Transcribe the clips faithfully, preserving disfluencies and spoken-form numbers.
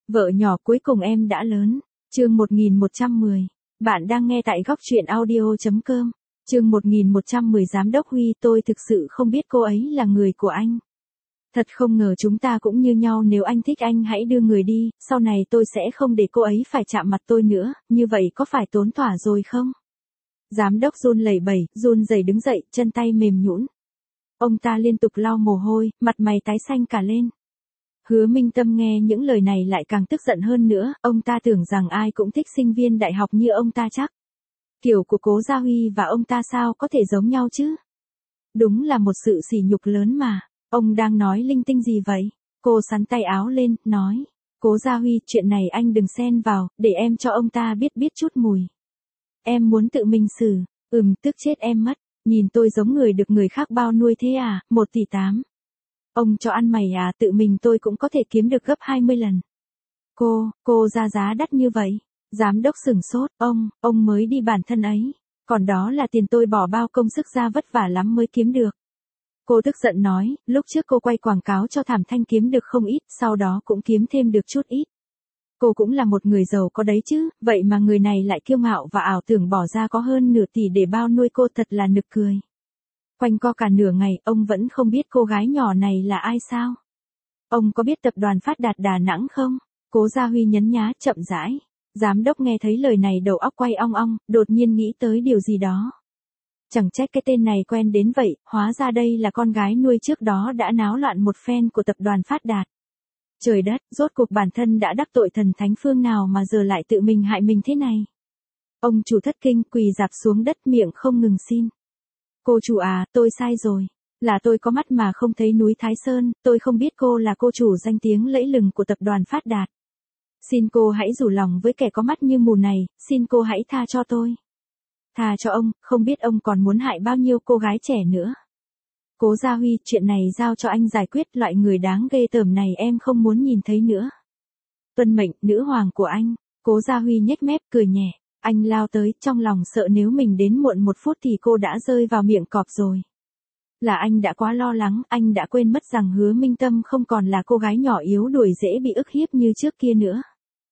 Vợ nhỏ cuối cùng em đã lớn. Chương một nghìn một trăm mười. Bạn đang nghe tại góc truyện audio chấm com. Chương một nghìn một trăm mười. Giám đốc Huy, tôi thực sự không biết cô ấy là người của anh. Thật không ngờ chúng ta cũng như nhau, nếu anh thích anh hãy đưa người đi, sau này tôi sẽ không để cô ấy phải chạm mặt tôi nữa, như vậy có phải tốn thỏa rồi không? Giám đốc run lẩy bẩy, run rẩy đứng dậy, chân tay mềm nhũn. Ông ta liên tục lau mồ hôi, mặt mày tái xanh cả lên. Hứa Minh Tâm nghe những lời này lại càng tức giận hơn nữa, ông ta tưởng rằng ai cũng thích sinh viên đại học như ông ta chắc. Kiểu của Cố Gia Huy và ông ta sao có thể giống nhau chứ? Đúng là một sự sỉ nhục lớn mà. Ông đang nói linh tinh gì vậy? Cô xắn tay áo lên, nói. Cố Gia Huy, chuyện này anh đừng xen vào, để em cho ông ta biết biết chút mùi. Em muốn tự mình xử, ừm, tức chết em mất. Nhìn tôi giống người được người khác bao nuôi thế à, một tỷ tám. Ông cho ăn mày à, tự mình tôi cũng có thể kiếm được gấp hai mươi lần. Cô, cô ra giá đắt như vậy. Giám đốc sửng sốt, ông, ông mới đi bản thân ấy. Còn đó là tiền tôi bỏ bao công sức ra vất vả lắm mới kiếm được. Cô tức giận nói, lúc trước cô quay quảng cáo cho Thảm Thanh kiếm được không ít, sau đó cũng kiếm thêm được chút ít. Cô cũng là một người giàu có đấy chứ, vậy mà người này lại kiêu ngạo và ảo tưởng bỏ ra có hơn nửa tỷ để bao nuôi cô, thật là nực cười. Quanh co cả nửa ngày, ông vẫn không biết cô gái nhỏ này là ai sao? Ông có biết tập đoàn Phát Đạt Đà Nẵng không? Cố Gia Huy nhấn nhá, chậm rãi. Giám đốc nghe thấy lời này đầu óc quay ong ong, đột nhiên nghĩ tới điều gì đó. Chẳng trách cái tên này quen đến vậy, hóa ra đây là con gái nuôi trước đó đã náo loạn một phen của tập đoàn Phát Đạt. Trời đất, rốt cuộc bản thân đã đắc tội thần thánh phương nào mà giờ lại tự mình hại mình thế này. Ông chủ thất kinh, quỳ rạp xuống đất, miệng không ngừng xin. Cô chủ à, tôi sai rồi. Là tôi có mắt mà không thấy núi Thái Sơn, tôi không biết cô là cô chủ danh tiếng lẫy lừng của tập đoàn Phát Đạt. Xin cô hãy rủ lòng với kẻ có mắt như mù này, xin cô hãy tha cho tôi. Tha cho ông, không biết ông còn muốn hại bao nhiêu cô gái trẻ nữa. Cố Gia Huy, chuyện này giao cho anh giải quyết, loại người đáng ghê tởm này em không muốn nhìn thấy nữa. Tuân mệnh, nữ hoàng của anh. Cố Gia Huy nhếch mép, cười nhẹ. Anh lao tới, trong lòng sợ nếu mình đến muộn một phút thì cô đã rơi vào miệng cọp rồi. Là anh đã quá lo lắng, anh đã quên mất rằng Hứa Minh Tâm không còn là cô gái nhỏ yếu đuổi dễ bị ức hiếp như trước kia nữa.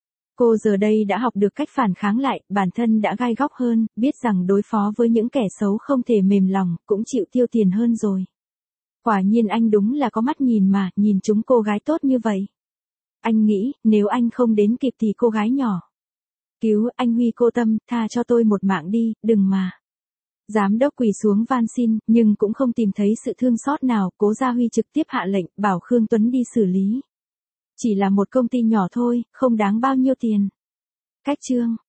Cô giờ đây đã học được cách phản kháng lại, bản thân đã gai góc hơn, biết rằng đối phó với những kẻ xấu không thể mềm lòng, cũng chịu tiêu tiền hơn rồi. Quả nhiên anh đúng là có mắt nhìn mà, nhìn chúng cô gái tốt như vậy. Anh nghĩ, nếu anh không đến kịp thì cô gái nhỏ. Cứu, anh Huy cô Tâm, tha cho tôi một mạng đi, đừng mà. Giám đốc quỳ xuống van xin, nhưng cũng không tìm thấy sự thương xót nào, Cố Gia Huy trực tiếp hạ lệnh, bảo Khương Tuấn đi xử lý. Chỉ là một công ty nhỏ thôi, không đáng bao nhiêu tiền. Cách chương.